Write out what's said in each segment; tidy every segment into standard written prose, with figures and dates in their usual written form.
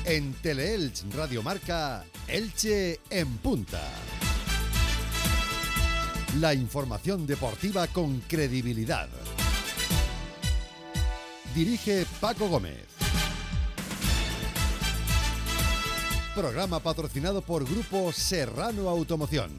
En Teleelch Radio Marca, Elche en punta. La información deportiva con credibilidad. Dirige Paco Gómez. Programa patrocinado por Grupo Serrano Automoción.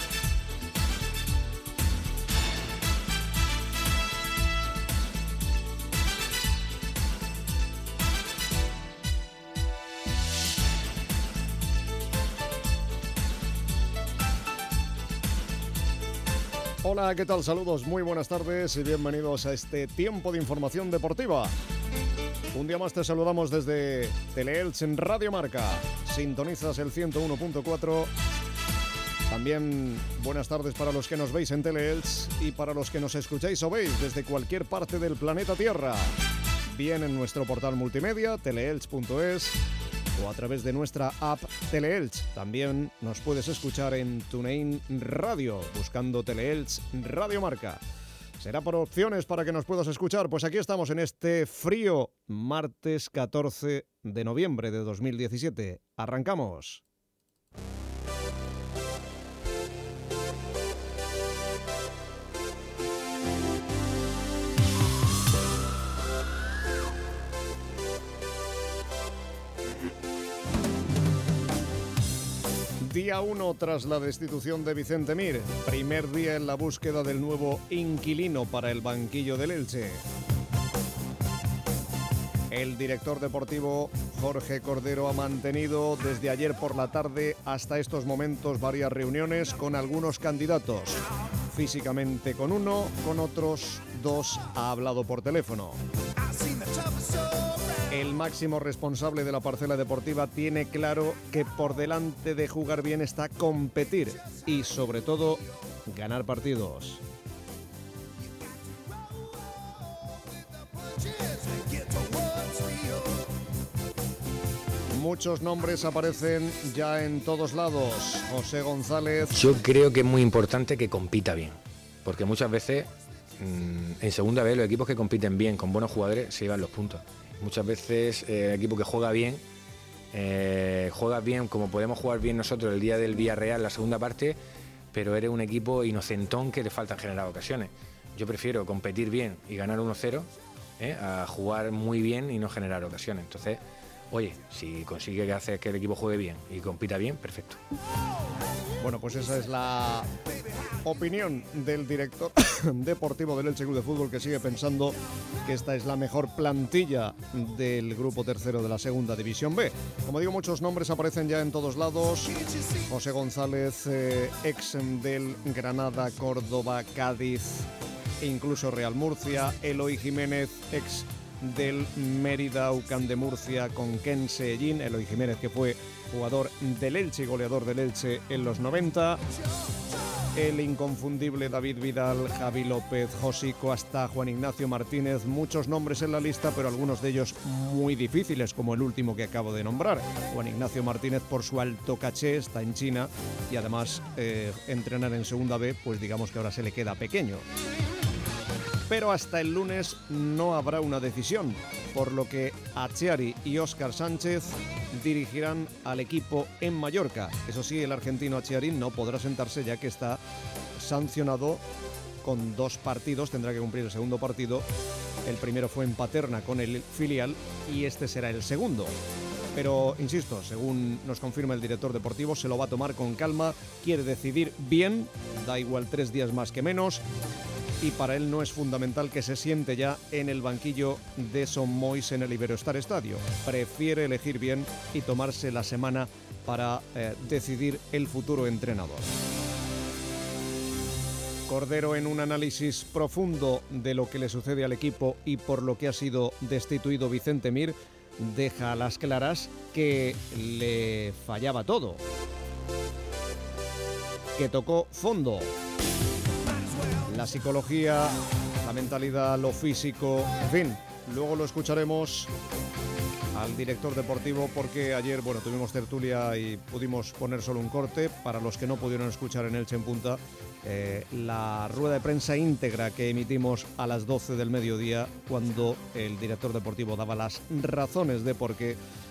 Hola, ¿qué tal? Saludos, muy buenas tardes y bienvenidos a este tiempo de información deportiva. Un día más te saludamos desde Teleelch en Radio Marca. Sintonizas el 101.4. También buenas tardes para los que nos veis en Teleelch y para los que nos escucháis o veis desde cualquier parte del planeta Tierra. Bien en nuestro portal multimedia, teleelch.es, o a través de nuestra app Teleelch. También nos puedes escuchar en TuneIn Radio, buscando Teleelch Radio Marca. ¿Será por opciones para que nos puedas escuchar? Pues aquí estamos en este frío martes 14 de noviembre de 2017. ¡Arrancamos! Día 1 tras la destitución de Vicente Mir. Primer día en la búsqueda del nuevo inquilino para el banquillo del Elche. El director deportivo Jorge Cordero ha mantenido desde ayer por la tarde hasta estos momentos varias reuniones con algunos candidatos. Físicamente con uno, con otros dos ha hablado por teléfono. El máximo responsable de la parcela deportiva tiene claro que por delante de jugar bien está competir y, sobre todo, ganar partidos. Muchos nombres aparecen ya en todos lados. José González. Yo creo que es muy importante que compita bien, porque muchas veces en segunda vez los equipos que compiten bien con buenos jugadores se llevan los puntos. Muchas veces el equipo que juega bien como podemos jugar bien nosotros el día del Villarreal, la segunda parte, pero eres un equipo inocentón que le faltan generar ocasiones. Yo prefiero competir bien y ganar 1-0 a jugar muy bien y no generar ocasiones. Entonces, oye, si consigue hacer que el equipo juegue bien y compita bien, perfecto. Bueno, pues esa es la opinión del director deportivo del Elche Club de Fútbol, que sigue pensando que esta es la mejor plantilla del grupo tercero de la segunda división B. Como digo, muchos nombres aparecen ya en todos lados. José González, ex del Granada, Córdoba, Cádiz e incluso Real Murcia. Eloy Jiménez, ex del Mérida, UCAM de Murcia, Conquense, Ellín. Eloy Jiménez, que fue jugador del Elche y goleador del Elche en los 90. El inconfundible David Vidal, Javi López, Josico, hasta Juan Ignacio Martínez. Muchos nombres en la lista, pero algunos de ellos muy difíciles, como el último que acabo de nombrar. Juan Ignacio Martínez, por su alto caché, está en China y además entrenar en segunda B, pues digamos que ahora se le queda pequeño. Pero hasta el lunes no habrá una decisión, por lo que Achiari y Óscar Sánchez dirigirán al equipo en Mallorca. Eso sí, el argentino Achiari no podrá sentarse, ya que está sancionado con 2 partidos, tendrá que cumplir el segundo partido. El primero fue en Paterna con el filial y este será el segundo. Pero, insisto, según nos confirma el director deportivo, se lo va a tomar con calma, quiere decidir bien, da igual 3 días más que menos. Y para él no es fundamental que se siente ya en el banquillo de Son Moix en el Iberostar Estadio. Prefiere elegir bien y tomarse la semana para decidir el futuro entrenador. Cordero, en un análisis profundo de lo que le sucede al equipo y por lo que ha sido destituido Vicente Mir, deja a las claras que le fallaba todo, que tocó fondo. La psicología, la mentalidad, lo físico, en fin, luego lo escucharemos al director deportivo, porque ayer, tuvimos tertulia y pudimos poner solo un corte. Para los que no pudieron escuchar en Elche en Punta, la rueda de prensa íntegra que emitimos a las 12 del mediodía, cuando el director deportivo daba las razones de por qué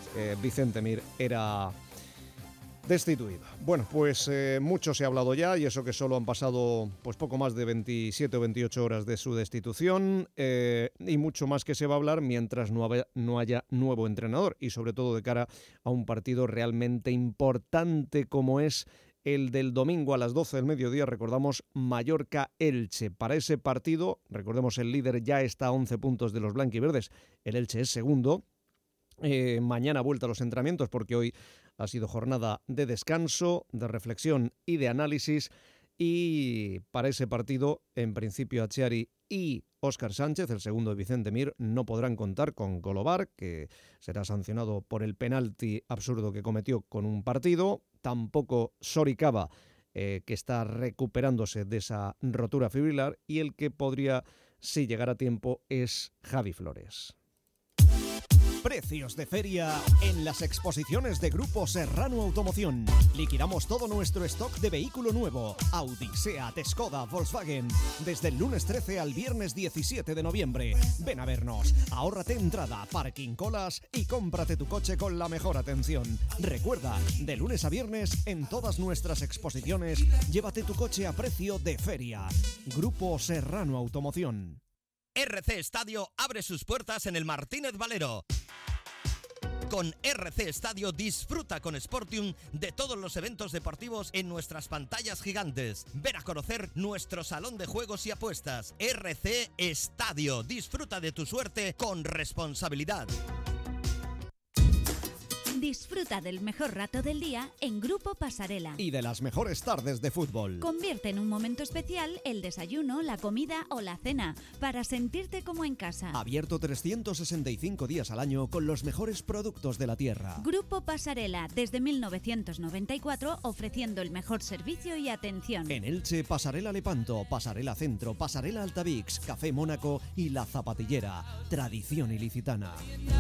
Vicente Mir era destituido. Bueno, pues mucho se ha hablado ya, y eso que solo han pasado pues poco más de 27 o 28 horas de su destitución, y mucho más que se va a hablar mientras no haya nuevo entrenador, y sobre todo de cara a un partido realmente importante como es el del domingo a las 12 del mediodía. Recordamos, Mallorca-Elche. Para ese partido, recordemos, el líder ya está a 11 puntos de los blanquiverdes, el Elche es segundo. Mañana vuelta a los entrenamientos, porque hoy ha sido jornada de descanso, de reflexión y de análisis. Y para ese partido, en principio, Achiari y Óscar Sánchez, el segundo de Vicente Mir, no podrán contar con Golobar, que será sancionado por el penalti absurdo que cometió con un partido. Tampoco Soricaba, que está recuperándose de esa rotura fibrilar. Y el que podría, si llegara a tiempo, es Javi Flores. Precios de feria en las exposiciones de Grupo Serrano Automoción. Liquidamos todo nuestro stock de vehículo nuevo, Audi, Seat, Skoda, Volkswagen, desde el lunes 13 al viernes 17 de noviembre. Ven a vernos, ahórrate entrada, parking, colas y cómprate tu coche con la mejor atención. Recuerda, de lunes a viernes en todas nuestras exposiciones, llévate tu coche a precio de feria. Grupo Serrano Automoción. RC Estadio abre sus puertas en el Martínez Valero. Con RC Estadio disfruta con Sportium de todos los eventos deportivos en nuestras pantallas gigantes. Ven a conocer nuestro salón de juegos y apuestas. RC Estadio. Disfruta de tu suerte con responsabilidad. Disfruta del mejor rato del día en Grupo Pasarela. Y de las mejores tardes de fútbol. Convierte en un momento especial el desayuno, la comida o la cena, para sentirte como en casa. Abierto 365 días al año con los mejores productos de la tierra. Grupo Pasarela, desde 1994, ofreciendo el mejor servicio y atención. En Elche, Pasarela Lepanto, Pasarela Centro, Pasarela Altavix, Café Mónaco y La Zapatillera. Tradición ilicitana.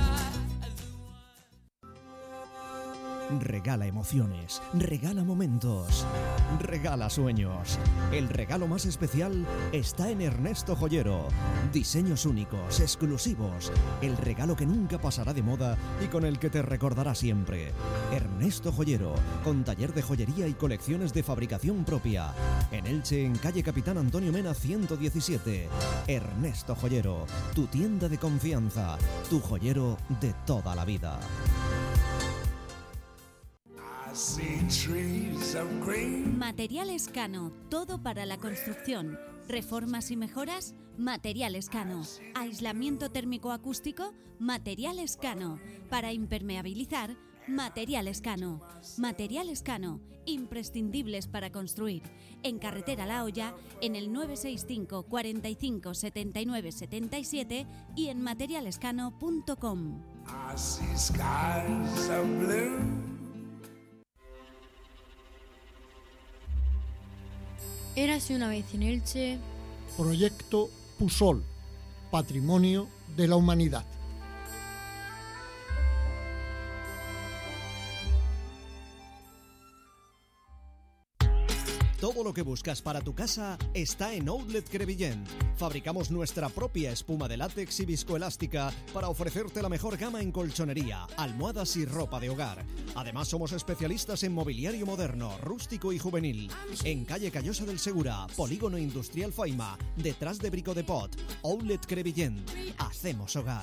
Regala emociones, regala momentos, regala sueños. El regalo más especial está en Ernesto Joyero. Diseños únicos, exclusivos. El regalo que nunca pasará de moda y con el que te recordará siempre. Ernesto Joyero, con taller de joyería y colecciones de fabricación propia. En Elche, en calle Capitán Antonio Mena 117. Ernesto Joyero, tu tienda de confianza, tu joyero de toda la vida. Materiales Cano, todo para la construcción. Reformas y mejoras, Materiales Cano. Aislamiento térmico acústico, Materiales Cano. Para impermeabilizar, Materiales Cano. Materiales Cano, imprescindibles para construir. En Carretera La Hoya, en el 965 45 79 77 y en materialescano.com. Érase una vez en Elche. Proyecto Pusol, Patrimonio de la Humanidad. Todo lo que buscas para tu casa está en Outlet Crevillent. Fabricamos nuestra propia espuma de látex y viscoelástica para ofrecerte la mejor gama en colchonería, almohadas y ropa de hogar. Además, somos especialistas en mobiliario moderno, rústico y juvenil. En calle Callosa del Segura, Polígono Industrial Faima, detrás de Brico de Pot. Outlet Crevillent. Hacemos hogar.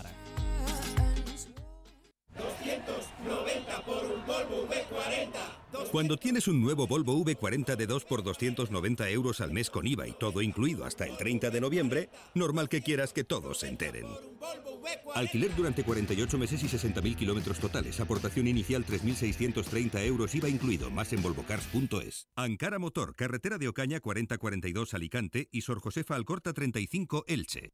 290 por un Volvo V40. Cuando tienes un nuevo Volvo V40 de 2 por 290 euros al mes con IVA y todo incluido hasta el 30 de noviembre, normal que quieras que todos se enteren. Alquiler durante 48 meses y 60.000 kilómetros totales. Aportación inicial 3.630 euros, IVA incluido. Más en volvocars.es. Ankara Motor, carretera de Ocaña 4042 Alicante y Sor Josefa Alcorta 35 Elche.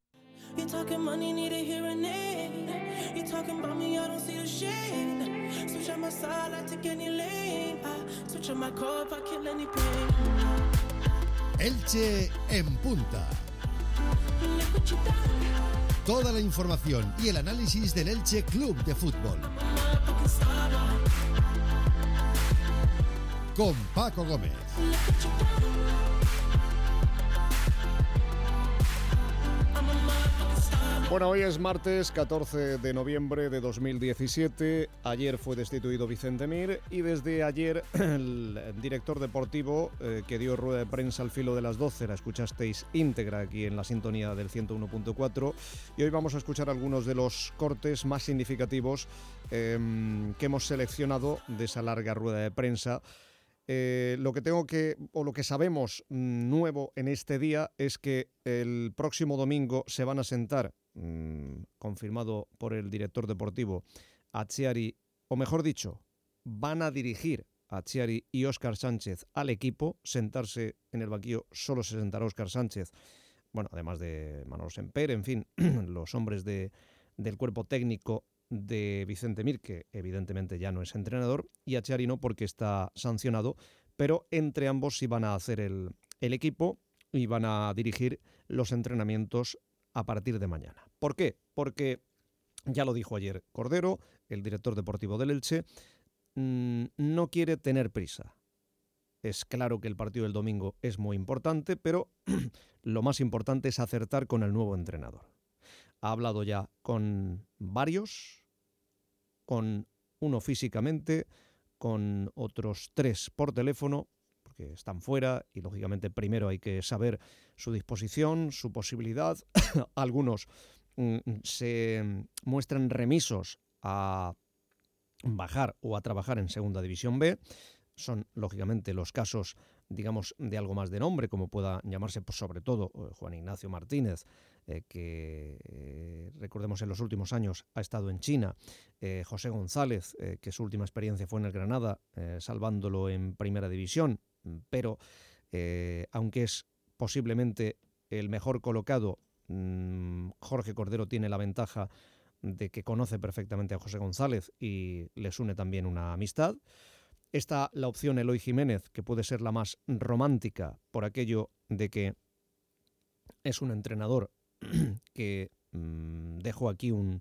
Elche en punta. Toda la información y el análisis del Elche Club de Fútbol. Con Paco Gómez. Bueno, hoy es martes 14 de noviembre de 2017. Ayer fue destituido Vicente Mir y desde ayer el director deportivo que dio rueda de prensa al filo de las 12, la escuchasteis íntegra aquí en la sintonía del 101.4, y hoy vamos a escuchar algunos de los cortes más significativos que hemos seleccionado de esa larga rueda de prensa. Lo que sabemos nuevo en este día es que el próximo domingo se van a sentar, confirmado por el director deportivo, Atxeari, o mejor dicho, van a dirigir a Atxeari y Óscar Sánchez al equipo. Sentarse en el banquillo solo se sentará Óscar Sánchez, bueno, además de Manolo Semper, en fin, los hombres del cuerpo técnico de Vicente Mir, que evidentemente ya no es entrenador, y Atxeari no, porque está sancionado, pero entre ambos sí van a hacer el equipo y van a dirigir los entrenamientos a partir de mañana. ¿Por qué? Porque ya lo dijo ayer Cordero, el director deportivo del Elche, no quiere tener prisa. Es claro que el partido del domingo es muy importante, pero lo más importante es acertar con el nuevo entrenador. Ha hablado ya con varios, con uno físicamente, con otros 3 por teléfono, porque están fuera y lógicamente primero hay que saber su disposición, su posibilidad. Algunos se muestran remisos a bajar o a trabajar en Segunda División B. Son lógicamente los casos, digamos, de algo más de nombre, como pueda llamarse, pues, sobre todo Juan Ignacio Martínez, que recordemos en los últimos años ha estado en China, José González, que su última experiencia fue en el Granada, salvándolo en Primera División, pero aunque es posiblemente el mejor colocado, Jorge Cordero tiene la ventaja de que conoce perfectamente a José González y les une también una amistad. Está la opción Eloy Jiménez, que puede ser la más romántica por aquello de que es un entrenador que dejó aquí un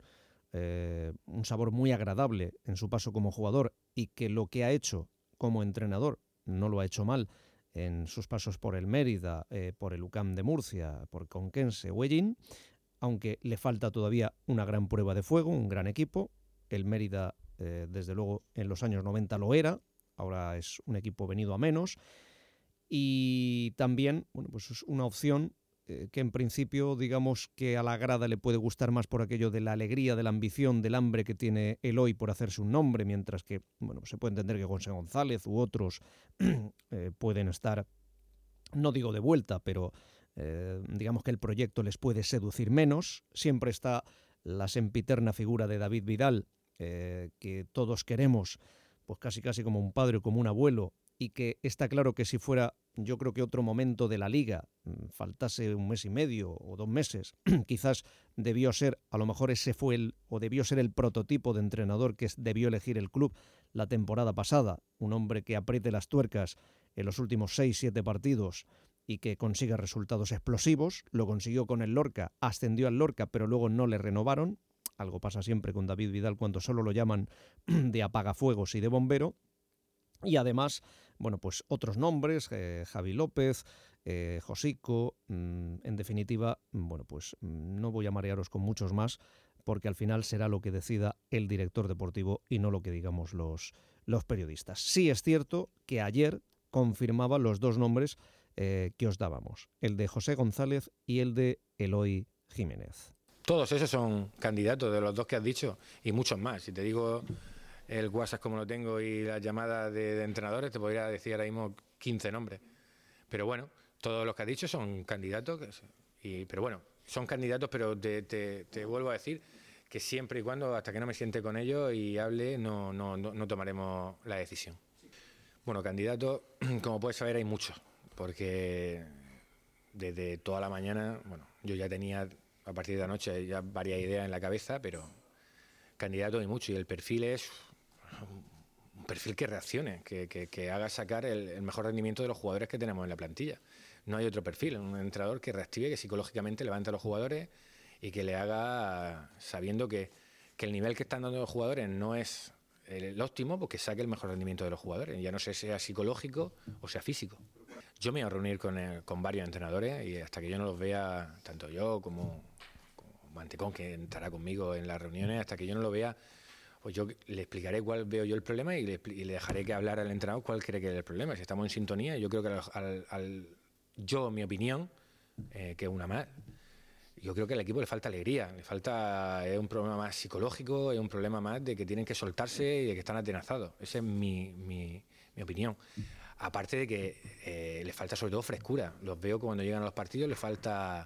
sabor muy agradable en su paso como jugador, y que lo que ha hecho como entrenador no lo ha hecho mal en sus pasos por el Mérida, por el UCAM de Murcia, por Conquense o Ellín, aunque le falta todavía una gran prueba de fuego, un gran equipo. El Mérida, desde luego, en los años 90 lo era, ahora es un equipo venido a menos. Y también, bueno, pues es una opción que en principio, digamos que a la grada le puede gustar más por aquello de la alegría, de la ambición, del hambre que tiene Eloy por hacerse un nombre, mientras que, bueno, se puede entender que José González u otros pueden estar, no digo de vuelta, pero digamos que el proyecto les puede seducir menos. Siempre está la sempiterna figura de David Vidal, que todos queremos, pues casi como un padre o como un abuelo, y que está claro que si fuera, yo creo que otro momento de la Liga, faltase un mes y medio o 2 meses, quizás debió ser, a lo mejor ese fue debió ser el prototipo de entrenador que debió elegir el club la temporada pasada, un hombre que apriete las tuercas en los últimos 6-7 partidos y que consiga resultados explosivos. Lo consiguió con el Lorca, ascendió al Lorca, pero luego no le renovaron. Algo pasa siempre con David Vidal cuando solo lo llaman de apagafuegos y de bombero. Y además, bueno, pues otros nombres, Javi López, Josico, en definitiva, bueno, pues no voy a marearos con muchos más, porque al final será lo que decida el director deportivo y no lo que digamos los periodistas. Sí es cierto que ayer confirmaba los 2 nombres que os dábamos, el de José González y el de Eloy Jiménez. Todos esos son candidatos de los 2 que has dicho y muchos más. Si te digo el WhatsApp como lo tengo y las llamadas de entrenadores, te podría decir ahora mismo 15 nombres. Pero bueno, todos los que has dicho son candidatos, pero bueno, son candidatos, pero te vuelvo a decir que siempre y cuando, hasta que no me siente con ellos y hable, no tomaremos la decisión. Bueno, candidatos, como puedes saber, hay muchos, porque desde toda la mañana, bueno, yo ya tenía, a partir de anoche, ya varias ideas en la cabeza, pero candidatos hay muchos, y el perfil es un perfil que reaccione, que haga sacar el mejor rendimiento de los jugadores que tenemos en la plantilla. No hay otro perfil, un entrenador que reactive, que psicológicamente levante a los jugadores y que le haga, sabiendo que el nivel que están dando los jugadores no es el óptimo, porque saque el mejor rendimiento de los jugadores, ya no sé si sea psicológico o sea físico. Yo me voy a reunir con varios entrenadores, y hasta que yo no los vea, tanto yo como Antecón, que estará conmigo en las reuniones, hasta que yo no lo vea, pues yo le explicaré cuál veo yo el problema y le dejaré que hablar al entrenador cuál cree que es el problema. Si estamos en sintonía, yo creo que mi opinión, que es una más, yo creo que al equipo le falta alegría, es un problema más psicológico, es un problema más de que tienen que soltarse y de que están atenazados. Esa es mi opinión. Aparte de que le falta sobre todo frescura. Los veo cuando llegan a los partidos, les falta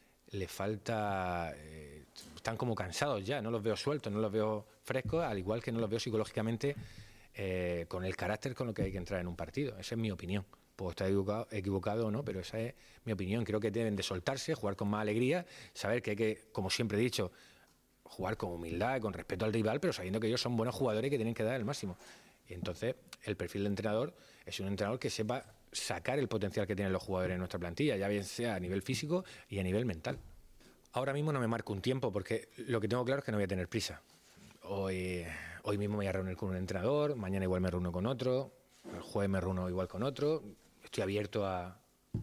están como cansados ya, no los veo sueltos, no los veo frescos, al igual que no los veo psicológicamente con el carácter con lo que hay que entrar en un partido. Esa es mi opinión. Puedo estar equivocado o no, pero esa es mi opinión. Creo que deben de soltarse, jugar con más alegría, saber que hay que, como siempre he dicho, jugar con humildad, con respeto al rival, pero sabiendo que ellos son buenos jugadores y que tienen que dar el máximo. Y entonces el perfil de entrenador es un entrenador que sepa sacar el potencial que tienen los jugadores en nuestra plantilla, ya bien sea a nivel físico y a nivel mental. Ahora mismo no me marco un tiempo porque lo que tengo claro es que no voy a tener prisa. Hoy mismo me voy a reunir con un entrenador, mañana igual me reúno con otro, el jueves me reúno igual con otro. Estoy abierto a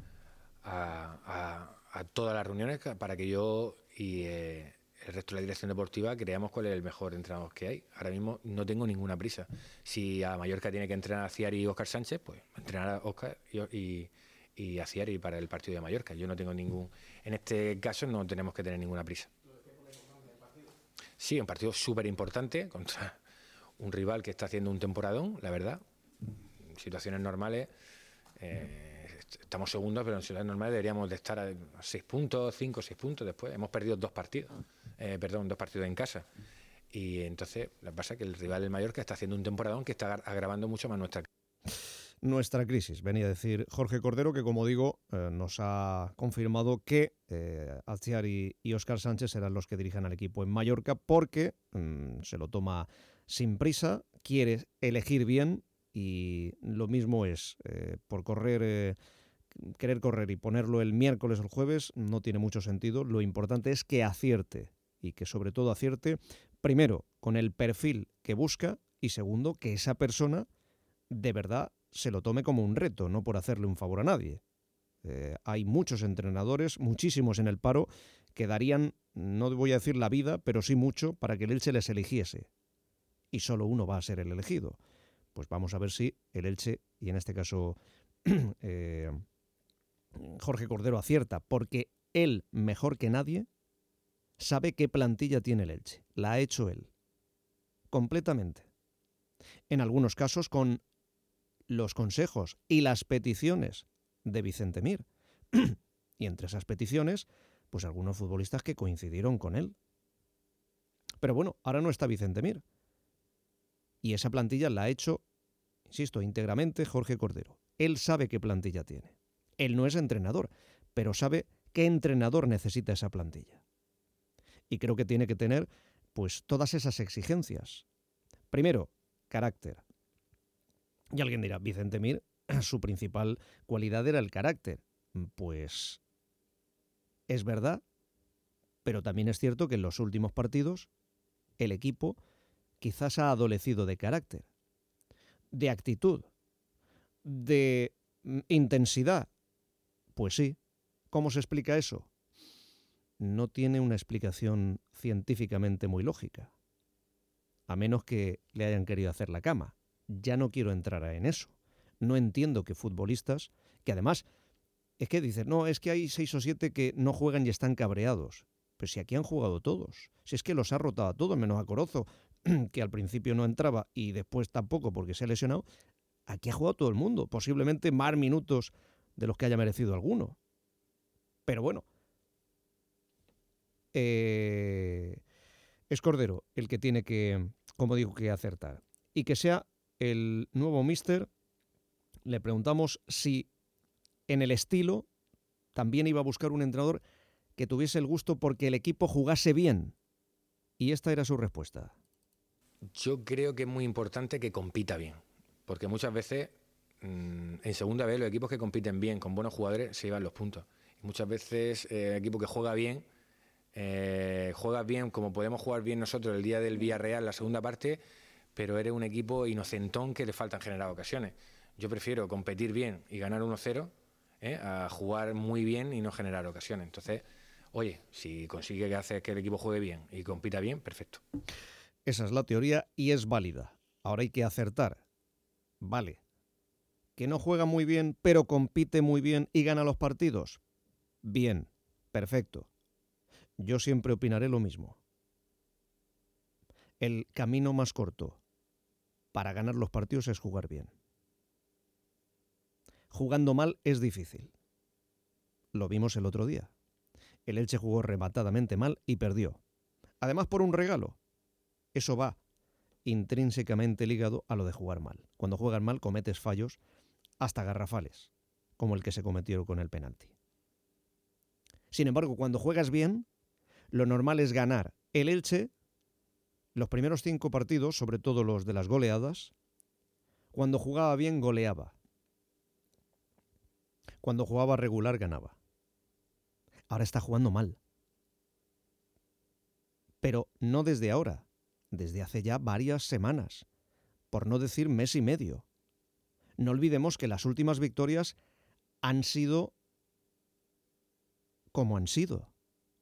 todas las reuniones para que yo y el resto de la dirección deportiva creamos cuál es el mejor entrenador que hay. Ahora mismo no tengo ninguna prisa. Si a Mallorca tiene que entrenar a Ciari y Óscar Sánchez, pues entrenar a Óscar y a Ciari para el partido de Mallorca. Yo no tengo en este caso no tenemos que tener ninguna prisa. Sí, un partido súper importante contra un rival que está haciendo un temporadón, la verdad. En situaciones normales estamos segundos, pero en situaciones normales deberíamos de estar a 6 puntos, 5 o 6 puntos después. Hemos perdido dos partidos en casa. Y entonces, lo que pasa es que el rival del Mallorca está haciendo un temporadón que está agravando mucho más nuestra crisis. Venía a decir Jorge Cordero que, como digo, nos ha confirmado que Ciari y Óscar Sánchez serán los que dirijan al equipo en Mallorca porque se lo toma sin prisa, quiere elegir bien y lo mismo es por querer correr y ponerlo el miércoles o el jueves no tiene mucho sentido. Lo importante es que acierte y que sobre todo acierte primero con el perfil que busca y segundo que esa persona de verdad se lo tome como un reto, no por hacerle un favor a nadie. Hay muchos entrenadores, muchísimos en el paro, que darían, no voy a decir la vida, pero sí mucho para que el Elche les eligiese. Y solo uno va a ser el elegido. Pues vamos a ver si el Elche, y en este caso Jorge Cordero acierta, porque él, mejor que nadie, sabe qué plantilla tiene el Elche. La ha hecho él. Completamente. En algunos casos con los consejos y las peticiones de Vicente Mir. Y entre esas peticiones, pues algunos futbolistas que coincidieron con él. Pero bueno, ahora no está Vicente Mir. Y esa plantilla la ha hecho, insisto, íntegramente Jorge Cordero. Él sabe qué plantilla tiene. Él no es entrenador, pero sabe qué entrenador necesita esa plantilla. Y creo que tiene que tener, pues, todas esas exigencias. Primero, carácter. Y alguien dirá, Vicente Mir, su principal cualidad era el carácter. Pues es verdad, pero también es cierto que en los últimos partidos el equipo quizás ha adolecido de carácter, de actitud, de intensidad. Pues sí. ¿Cómo se explica eso? No tiene una explicación científicamente muy lógica, a menos que le hayan querido hacer la cama. Ya no quiero entrar en eso. No entiendo que futbolistas, que además, es que dicen, no, es que hay 6 o 7 que no juegan y están cabreados. Pero si aquí han jugado todos, si es que los ha rotado a todos, menos a Corozo, que al principio no entraba y después tampoco porque se ha lesionado, aquí ha jugado todo el mundo, posiblemente más minutos de los que haya merecido alguno. Pero bueno, es Cordero el que tiene que, como digo, que acertar. Y que sea el nuevo míster. Le preguntamos si en el estilo también iba a buscar un entrenador que tuviese el gusto porque el equipo jugase bien. Y esta era su respuesta. Yo creo que es muy importante que compita bien, porque muchas veces en segunda vez los equipos que compiten bien con buenos jugadores se llevan los puntos. Y muchas veces el equipo que juega bien como podemos jugar bien nosotros el día del Villarreal, la segunda parte, pero eres un equipo inocentón que le faltan generar ocasiones. Yo prefiero competir bien y ganar 1-0 a jugar muy bien y no generar ocasiones. Entonces, Oye, si consigue hacer que el equipo juegue bien y compita bien, perfecto. Esa es la teoría y es válida. Ahora hay que acertar. Vale. ¿Que no juega muy bien, pero compite muy bien y gana los partidos? Bien, perfecto. Yo siempre opinaré lo mismo. El camino más corto para ganar los partidos es jugar bien. Jugando mal es difícil. Lo vimos el otro día. El Elche jugó rematadamente mal y perdió. Además por un regalo. Eso va intrínsecamente ligado a lo de jugar mal. Cuando juegas mal cometes fallos hasta garrafales, como el que se cometió con el penalti. Sin embargo, cuando juegas bien, lo normal es ganar. El Elche, los primeros 5 partidos, sobre todo los de las goleadas, cuando jugaba bien goleaba. Cuando jugaba regular ganaba. Ahora está jugando mal. Pero no desde ahora, desde hace ya varias semanas, por no decir mes y medio. No olvidemos que las últimas victorias han sido como han sido.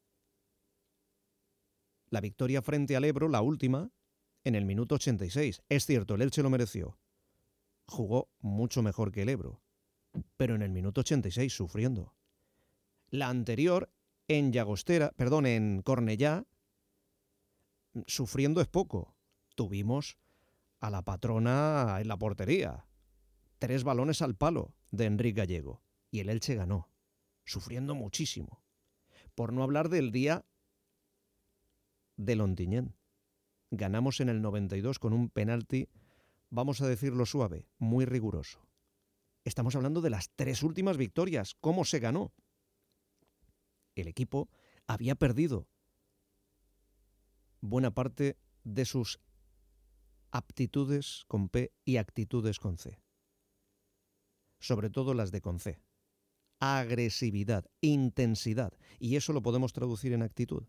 La victoria frente al Ebro, la última, en el minuto 86. Es cierto, el Elche lo mereció. Jugó mucho mejor que el Ebro, pero en el minuto 86 sufriendo. La anterior, en Cornellá, sufriendo es poco. Tuvimos a la patrona en la portería. 3 balones al palo de Enrique Gallego. Y el Elche ganó, sufriendo muchísimo. Por no hablar del día del Ontinyent. Ganamos en el 92 con un penalti, vamos a decirlo suave, muy riguroso. Estamos hablando de las 3 últimas victorias. ¿Cómo se ganó? El equipo había perdido buena parte de sus aptitudes con P y actitudes con C. Sobre todo las de con C. Agresividad, intensidad. Y eso lo podemos traducir en actitud.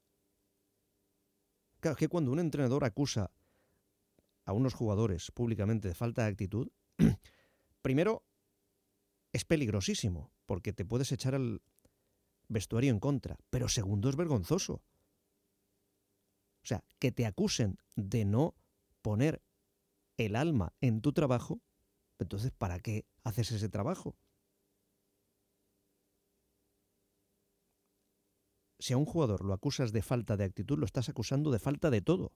Claro, es que cuando un entrenador acusa a unos jugadores públicamente de falta de actitud, primero es peligrosísimo, porque te puedes echar al vestuario en contra. Pero segundo, es vergonzoso. O sea, que te acusen de no poner el alma en tu trabajo, entonces, ¿para qué haces ese trabajo? Si a un jugador lo acusas de falta de actitud, lo estás acusando de falta de todo.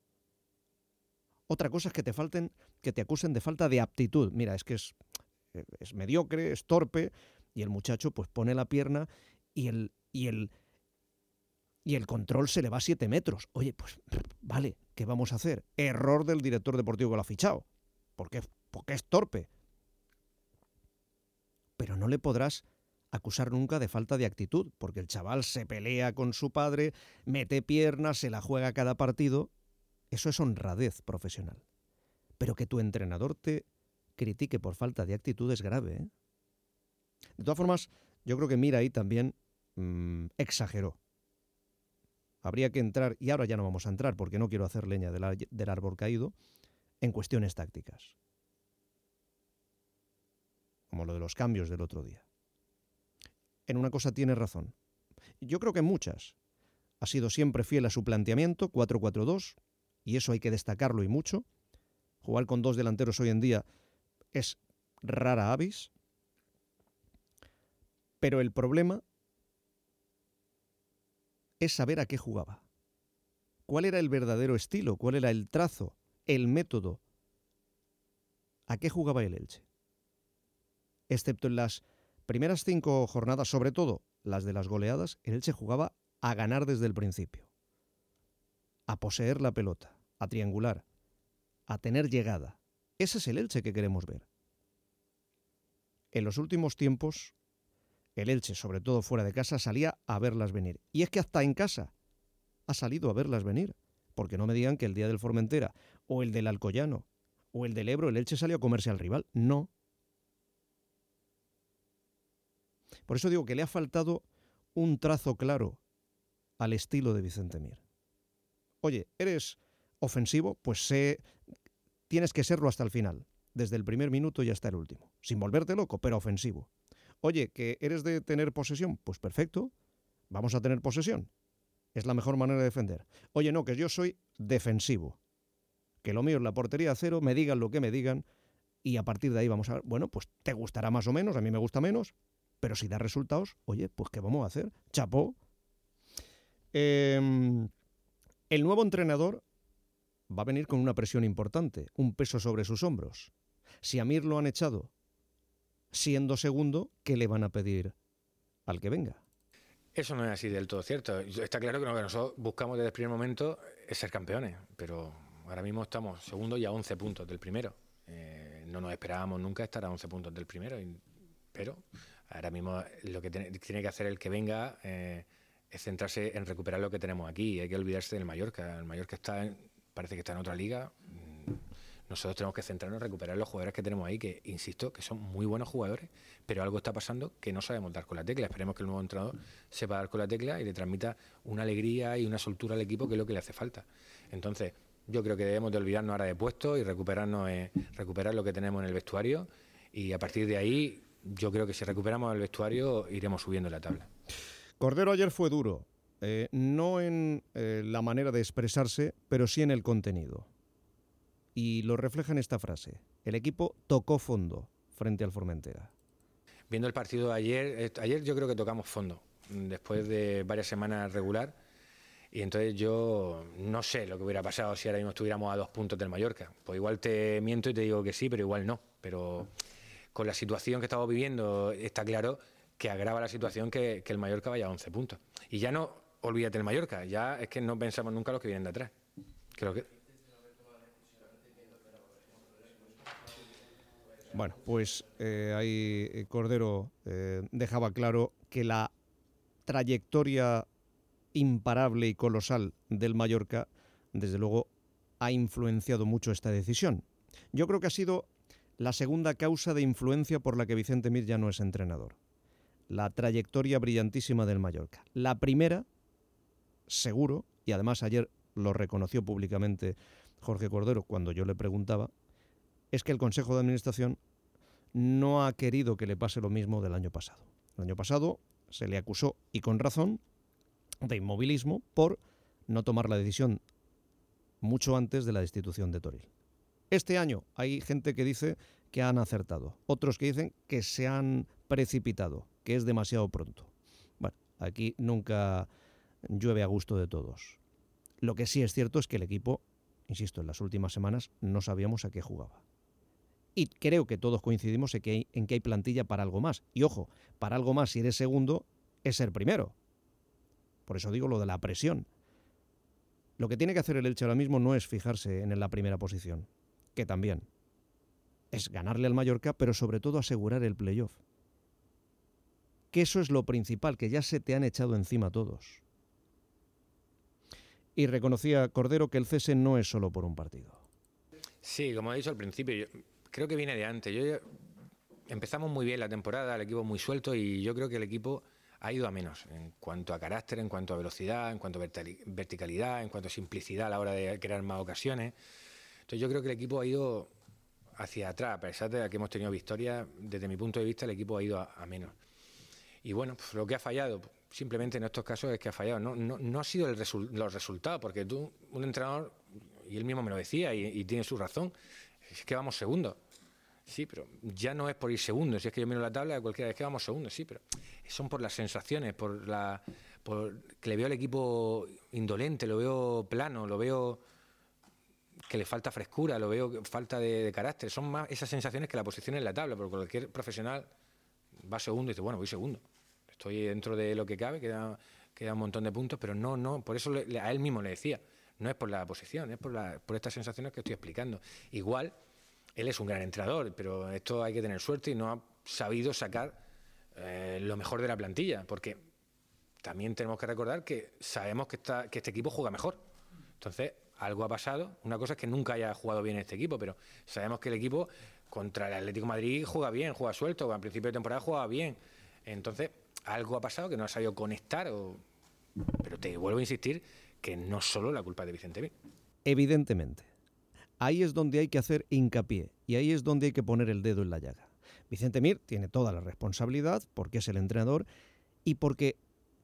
Otra cosa es que te acusen de falta de aptitud. Mira, es que es mediocre, es torpe, y el muchacho pues pone la pierna y el control se le va a 7 metros. Oye, pues vale, ¿qué vamos a hacer? Error del director deportivo que lo ha fichado. Porque es torpe. Pero no le podrás acusar nunca de falta de actitud, porque el chaval se pelea con su padre, mete piernas, se la juega cada partido. Eso es honradez profesional. Pero que tu entrenador te critique por falta de actitud es grave, ¿eh? De todas formas, yo creo que Mira ahí también exageró. Habría que entrar, y ahora ya no vamos a entrar porque no quiero hacer leña del árbol caído, en cuestiones tácticas. Como lo de los cambios del otro día. En una cosa tiene razón. Yo creo que en muchas. Ha sido siempre fiel a su planteamiento, 4-4-2, y eso hay que destacarlo y mucho. Jugar con 2 delanteros hoy en día es rara avis. Pero el problema es saber a qué jugaba. ¿Cuál era el verdadero estilo? ¿Cuál era el trazo? ¿El método? ¿A qué jugaba el Elche? Excepto en las primeras 5 jornadas, sobre todo las de las goleadas, el Elche jugaba a ganar desde el principio. A poseer la pelota, a triangular, a tener llegada. Ese es el Elche que queremos ver. En los últimos tiempos, el Elche, sobre todo fuera de casa, salía a verlas venir. Y es que hasta en casa ha salido a verlas venir. Porque no me digan que el día del Formentera, o el del Alcoyano, o el del Ebro, el Elche salió a comerse al rival. No. Por eso digo que le ha faltado un trazo claro al estilo de Vicente Mir. Oye, ¿eres ofensivo? Pues tienes que serlo hasta el final, desde el primer minuto y hasta el último. Sin volverte loco, pero ofensivo. Oye, ¿que eres de tener posesión? Pues perfecto. Vamos a tener posesión. Es la mejor manera de defender. Oye, no, que yo soy defensivo. Que lo mío es la portería a cero, me digan lo que me digan y a partir de ahí vamos a ver, bueno, pues te gustará más o menos, a mí me gusta menos, pero si da resultados, oye, pues ¿qué vamos a hacer? Chapó. El nuevo entrenador va a venir con una presión importante, un peso sobre sus hombros. Si a Mir lo han echado siendo segundo, ¿qué le van a pedir al que venga? Eso no es así del todo cierto. Está claro que lo que nosotros buscamos desde el primer momento es ser campeones, pero ahora mismo estamos segundos y a 11 puntos del primero. No nos esperábamos nunca estar a 11 puntos del primero, pero ahora mismo lo que tiene que hacer el que venga es centrarse en recuperar lo que tenemos aquí. Hay que olvidarse del Mallorca. El Mallorca parece que está en otra liga. Nosotros tenemos que centrarnos en recuperar los jugadores que tenemos ahí, que, insisto, que son muy buenos jugadores, pero algo está pasando que no sabemos dar con la tecla. Esperemos que el nuevo entrenador sepa dar con la tecla y le transmita una alegría y una soltura al equipo, que es lo que le hace falta. Entonces, yo creo que debemos de olvidarnos ahora de puestos y recuperar lo que tenemos en el vestuario, y a partir de ahí, yo creo que si recuperamos el vestuario, iremos subiendo la tabla. Cordero ayer fue duro, no en la manera de expresarse, pero sí en el contenido. Y lo refleja en esta frase: el equipo tocó fondo frente al Formentera. Viendo el partido de ayer yo creo que tocamos fondo, después de varias semanas regular, y entonces yo no sé lo que hubiera pasado si ahora mismo estuviéramos a 2 puntos del Mallorca. Pues igual te miento y te digo que sí, pero igual no. Pero con la situación que estamos viviendo, está claro que agrava la situación que el Mallorca vaya a 11 puntos. Y ya no, olvídate del Mallorca, ya es que no pensamos nunca los que vienen de atrás. Creo que... Bueno, pues ahí Cordero dejaba claro que la trayectoria imparable y colosal del Mallorca, desde luego, ha influenciado mucho esta decisión. Yo creo que ha sido la segunda causa de influencia por la que Vicente Mir ya no es entrenador. La trayectoria brillantísima del Mallorca. La primera, seguro, y además ayer lo reconoció públicamente Jorge Cordero cuando yo le preguntaba, es que el Consejo de Administración no ha querido que le pase lo mismo del año pasado. El año pasado se le acusó, y con razón, de inmovilismo por no tomar la decisión mucho antes de la destitución de Toril. Este año hay gente que dice que han acertado, otros que dicen que se han precipitado, que es demasiado pronto. Bueno, aquí nunca llueve a gusto de todos. Lo que sí es cierto es que el equipo, insisto, en las últimas semanas no sabíamos a qué jugaba. Y creo que todos coincidimos en que hay plantilla para algo más. Y ojo, para algo más, si eres segundo, es ser primero. Por eso digo lo de la presión. Lo que tiene que hacer el Elche ahora mismo no es fijarse en la primera posición, que también es ganarle al Mallorca, pero sobre todo asegurar el playoff. Que eso es lo principal, que ya se te han echado encima todos. Y reconocía Cordero que el cese no es solo por un partido. Sí, como he dicho al principio, creo que viene de antes. Empezamos muy bien la temporada, el equipo muy suelto, y yo creo que el equipo ha ido a menos en cuanto a carácter, en cuanto a velocidad, en cuanto a verticalidad, en cuanto a simplicidad a la hora de crear más ocasiones. Entonces yo creo que el equipo ha ido hacia atrás, a pesar de que hemos tenido victorias. Desde mi punto de vista, el equipo ha ido a menos. Y bueno, pues lo que ha fallado, simplemente en estos casos, es que ha fallado. No ha sido los resultados, porque tú, un entrenador, y él mismo me lo decía, y tiene su razón, es que vamos segundos. Sí, pero ya no es por ir segundo. Si es que yo miro la tabla, cualquiera vez que vamos segundos, sí, pero son por las sensaciones, por que le veo al equipo indolente, lo veo plano, lo veo que le falta frescura, lo veo falta de carácter. Son más esas sensaciones que la posición en la tabla, porque cualquier profesional va segundo y dice, bueno, voy segundo. Estoy dentro de lo que cabe, queda un montón de puntos, pero no, por eso a él mismo le decía, no es por la posición, es por estas sensaciones que estoy explicando. Igual, él es un gran entrenador, pero esto hay que tener suerte y no ha sabido sacar lo mejor de la plantilla, porque también tenemos que recordar que sabemos que este equipo juega mejor. Entonces, algo ha pasado. Una cosa es que nunca haya jugado bien este equipo, pero sabemos que el equipo contra el Atlético de Madrid juega bien, juega suelto, al principio de temporada jugaba bien. Entonces, algo ha pasado que no ha sabido conectar, pero te vuelvo a insistir que no solo la culpa es de Vicente Mir. Evidentemente. Ahí es donde hay que hacer hincapié y ahí es donde hay que poner el dedo en la llaga. Vicente Mir tiene toda la responsabilidad porque es el entrenador y porque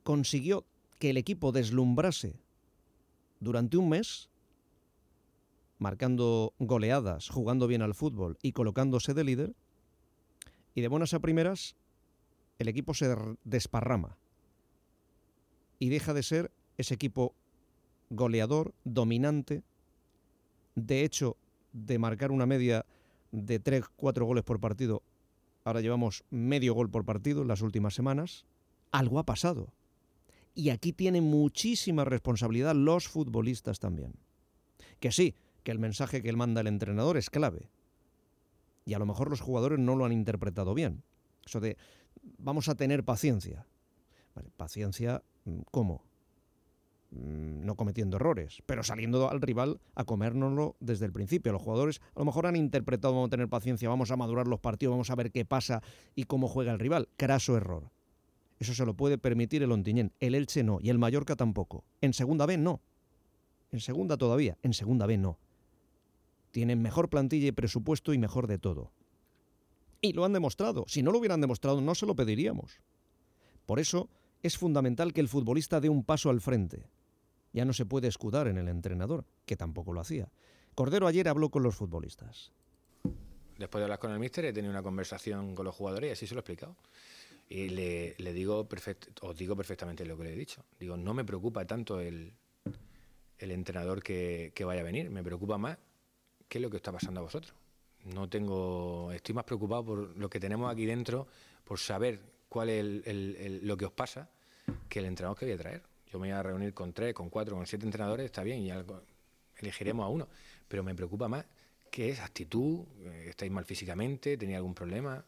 consiguió que el equipo deslumbrase durante un mes, marcando goleadas, jugando bien al fútbol y colocándose de líder, y de buenas a primeras el equipo se desparrama y deja de ser ese equipo goleador, dominante, de hecho de marcar una media de 3-4 goles por partido. Ahora llevamos medio gol por partido en las últimas semanas. Algo ha pasado. Y aquí tienen muchísima responsabilidad los futbolistas también. Que sí, que el mensaje que él manda el entrenador es clave. Y a lo mejor los jugadores no lo han interpretado bien. Eso de, vamos a tener paciencia. Vale, paciencia, ¿cómo? No cometiendo errores, pero saliendo al rival a comérnoslo desde el principio. Los jugadores a lo mejor han interpretado, vamos a tener paciencia, vamos a madurar los partidos, vamos a ver qué pasa y cómo juega el rival. Craso error. Eso se lo puede permitir el Ontinyent, el Elche no, y el Mallorca tampoco. En segunda B no. En segunda todavía, en segunda B no. Tienen mejor plantilla y presupuesto y mejor de todo. Y lo han demostrado. Si no lo hubieran demostrado, no se lo pediríamos. Por eso es fundamental que el futbolista dé un paso al frente. Ya no se puede escudar en el entrenador, que tampoco lo hacía. Cordero ayer habló con los futbolistas. Después de hablar con el míster, he tenido una conversación con los jugadores y así se lo he explicado. Y le digo, os digo perfectamente lo que le he dicho. Digo, no me preocupa tanto el entrenador que vaya a venir, me preocupa más qué es lo que está pasando a vosotros. Estoy más preocupado por lo que tenemos aquí dentro, por saber cuál es lo que os pasa, que el entrenador que voy a traer. Yo me voy a reunir con 3, con 4, con 7 entrenadores, está bien, y ya elegiremos a uno. Pero me preocupa más qué es actitud, estáis mal físicamente, tenéis algún problema.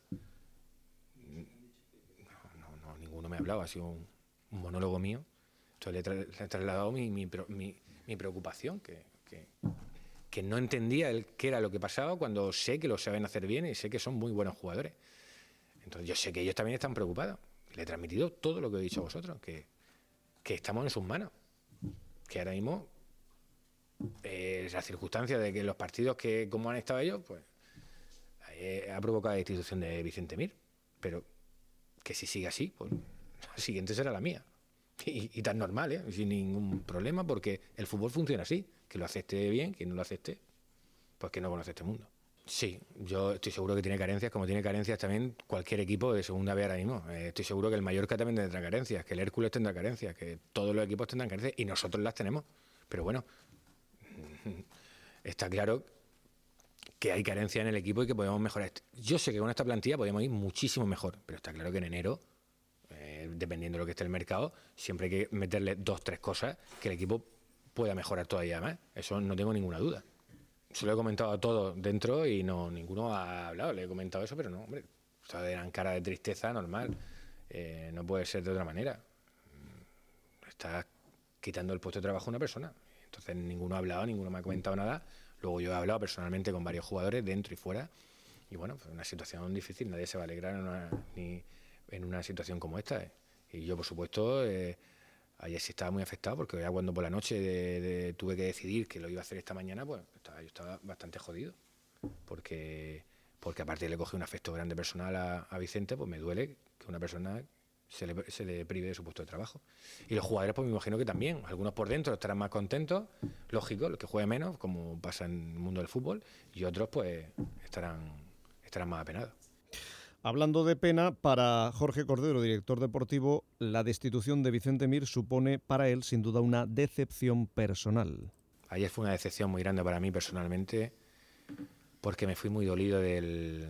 No, ninguno me ha hablado, ha sido un monólogo mío. Entonces le he trasladado mi preocupación, que no entendía qué era lo que pasaba cuando sé que lo saben hacer bien y sé que son muy buenos jugadores. Entonces yo sé que ellos también están preocupados. Le he transmitido todo lo que he dicho a vosotros, que estamos en sus manos, que ahora mismo las circunstancias de que los partidos que como han estado ellos, pues ha provocado la destitución de Vicente Mir, pero que si sigue así, pues la siguiente será la mía. Y tan normal, sin ningún problema, porque el fútbol funciona así, que lo acepte bien, que no lo acepte, pues que no conoce este mundo. Sí, yo estoy seguro que tiene carencias, como tiene carencias también cualquier equipo de segunda B ahora mismo. Estoy seguro que el Mallorca también tendrá carencias, que el Hércules tendrá carencias, que todos los equipos tendrán carencias y nosotros las tenemos. Pero bueno, está claro que hay carencias en el equipo y que podemos mejorar. Yo sé que con esta plantilla podemos ir muchísimo mejor, pero está claro que en enero, dependiendo de lo que esté el mercado, siempre hay que meterle 2 o 3 cosas que el equipo pueda mejorar todavía más. Eso no tengo ninguna duda. Se lo he comentado a todos dentro y ninguno ha hablado. Le he comentado eso, pero no, hombre, eran cara de tristeza normal. No puede ser de otra manera. Estás quitando el puesto de trabajo a una persona. Entonces ninguno ha hablado, ninguno me ha comentado nada. Luego yo he hablado personalmente con varios jugadores dentro y fuera. Y bueno, fue una situación difícil. Nadie se va a alegrar ni en una situación como esta. Y yo, por supuesto, ayer sí estaba muy afectado porque ya cuando por la noche tuve que decidir que lo iba a hacer esta mañana, pues yo estaba bastante jodido. Porque aparte le cogí un afecto grande personal a Vicente, pues me duele que una persona se le prive de su puesto de trabajo. Y los jugadores, pues me imagino que también. Algunos por dentro estarán más contentos, lógico, los que jueguen menos, como pasa en el mundo del fútbol, y otros pues estarán más apenados. Hablando de pena, para Jorge Cordero, director deportivo, la destitución de Vicente Mir supone para él, sin duda, una decepción personal. Ayer fue una decepción muy grande para mí personalmente, porque me fui muy dolido del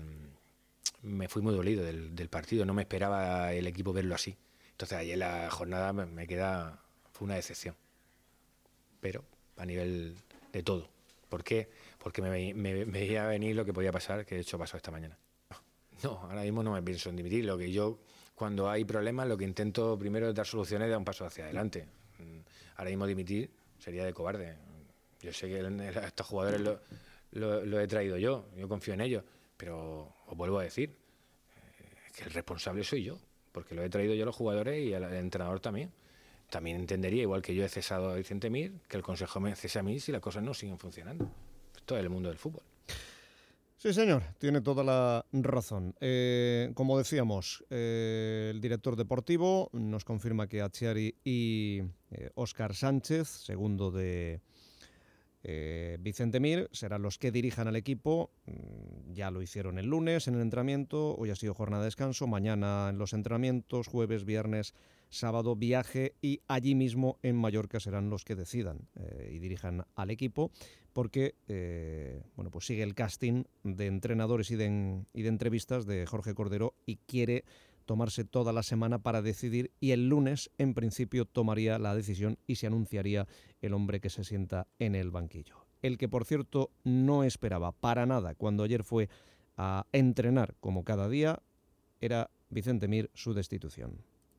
partido. No me esperaba el equipo verlo así. Entonces ayer la jornada fue una decepción. Pero a nivel de todo. ¿Por qué? Porque me veía venir lo que podía pasar, que de hecho pasó esta mañana. No, ahora mismo no me pienso en dimitir. Lo que yo, cuando hay problemas, lo que intento primero es dar soluciones y dar un paso hacia adelante. Ahora mismo dimitir sería de cobarde. Yo sé que a estos jugadores lo he traído yo confío en ellos, pero os vuelvo a decir que el responsable soy yo, porque lo he traído yo a los jugadores y al entrenador también. También entendería, igual que yo he cesado a Vicente Mir, que el consejo me cese a mí si las cosas no siguen funcionando. Esto es el mundo del fútbol. Sí, señor, tiene toda la razón. Como decíamos, el director deportivo nos confirma que Achiari y Óscar Sánchez, segundo de Vicente Mir, serán los que dirijan al equipo. Ya lo hicieron el lunes en el entrenamiento, hoy ha sido jornada de descanso, mañana en los entrenamientos, jueves, viernes, sábado viaje, y allí mismo en Mallorca serán los que decidan y dirijan al equipo, porque bueno, pues sigue el casting de entrenadores y de entrevistas de Jorge Cordero, y quiere tomarse toda la semana para decidir, y el lunes en principio tomaría la decisión y se anunciaría el hombre que se sienta en el banquillo. El que, por cierto, no esperaba para nada cuando ayer fue a entrenar como cada día era Vicente Mir, su destitución.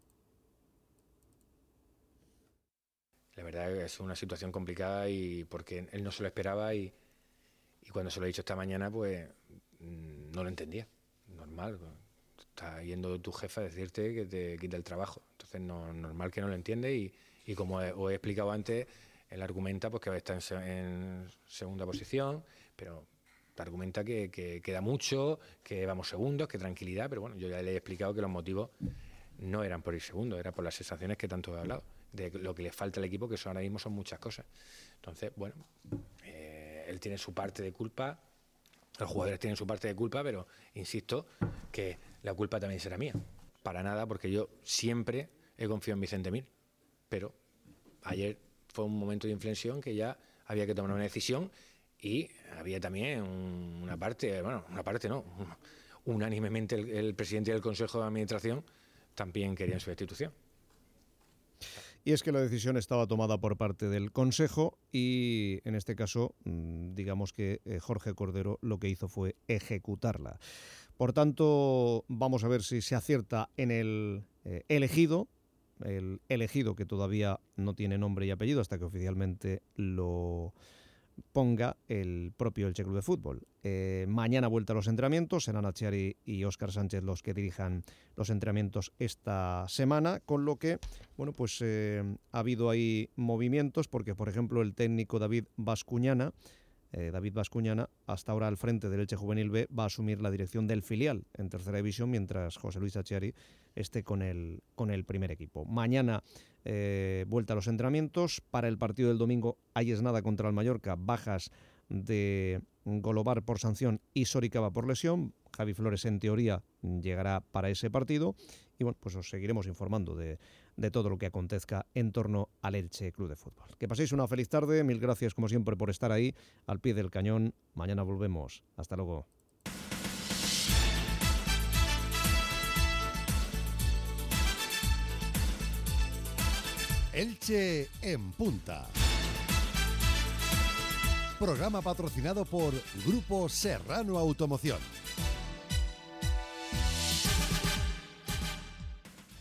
La verdad es una situación complicada, y porque él no se lo esperaba, y cuando se lo he dicho esta mañana, pues no lo entendía. Normal, está yendo tu jefe a decirte que te quita el trabajo. Entonces, normal que no lo entiende, y como os he explicado antes, él argumenta pues que está en segunda posición, pero argumenta que queda mucho, que vamos segundos, que tranquilidad, pero bueno, yo ya le he explicado que los motivos no eran por ir segundo, era por las sensaciones que tanto he hablado, de lo que le falta al equipo, que ahora mismo son muchas cosas. Entonces, bueno, él tiene su parte de culpa, los jugadores tienen su parte de culpa, pero insisto que la culpa también será mía. Para nada, porque yo siempre he confiado en Vicente Mir, pero ayer fue un momento de inflexión que ya había que tomar una decisión, y había también una parte, unánimemente el presidente del Consejo de Administración también quería su destitución. Y es que la decisión estaba tomada por parte del Consejo, y en este caso, digamos que Jorge Cordero lo que hizo fue ejecutarla. Por tanto, vamos a ver si se acierta en el elegido que todavía no tiene nombre y apellido hasta que oficialmente lo ponga el propio Elche Club de Fútbol. Mañana vuelta a los entrenamientos, serán Achiari y Óscar Sánchez los que dirijan los entrenamientos esta semana, con lo que, bueno, pues ha habido ahí movimientos, porque por ejemplo el técnico David Bascuñana, hasta ahora al frente del Elche Juvenil B, va a asumir la dirección del filial en tercera división, mientras José Luis Achiari esté con el primer equipo. Mañana vuelta a los entrenamientos. Para el partido del domingo hay nada contra el Mallorca, bajas de Golobar por sanción y Soricaba por lesión. Javi Flores en teoría llegará para ese partido, y bueno, pues os seguiremos informando de todo lo que acontezca en torno al Elche Club de Fútbol. Que paséis una feliz tarde, mil gracias como siempre por estar ahí al pie del cañón. Mañana volvemos, hasta luego. Elche en Punta. Programa patrocinado por Grupo Serrano Automoción.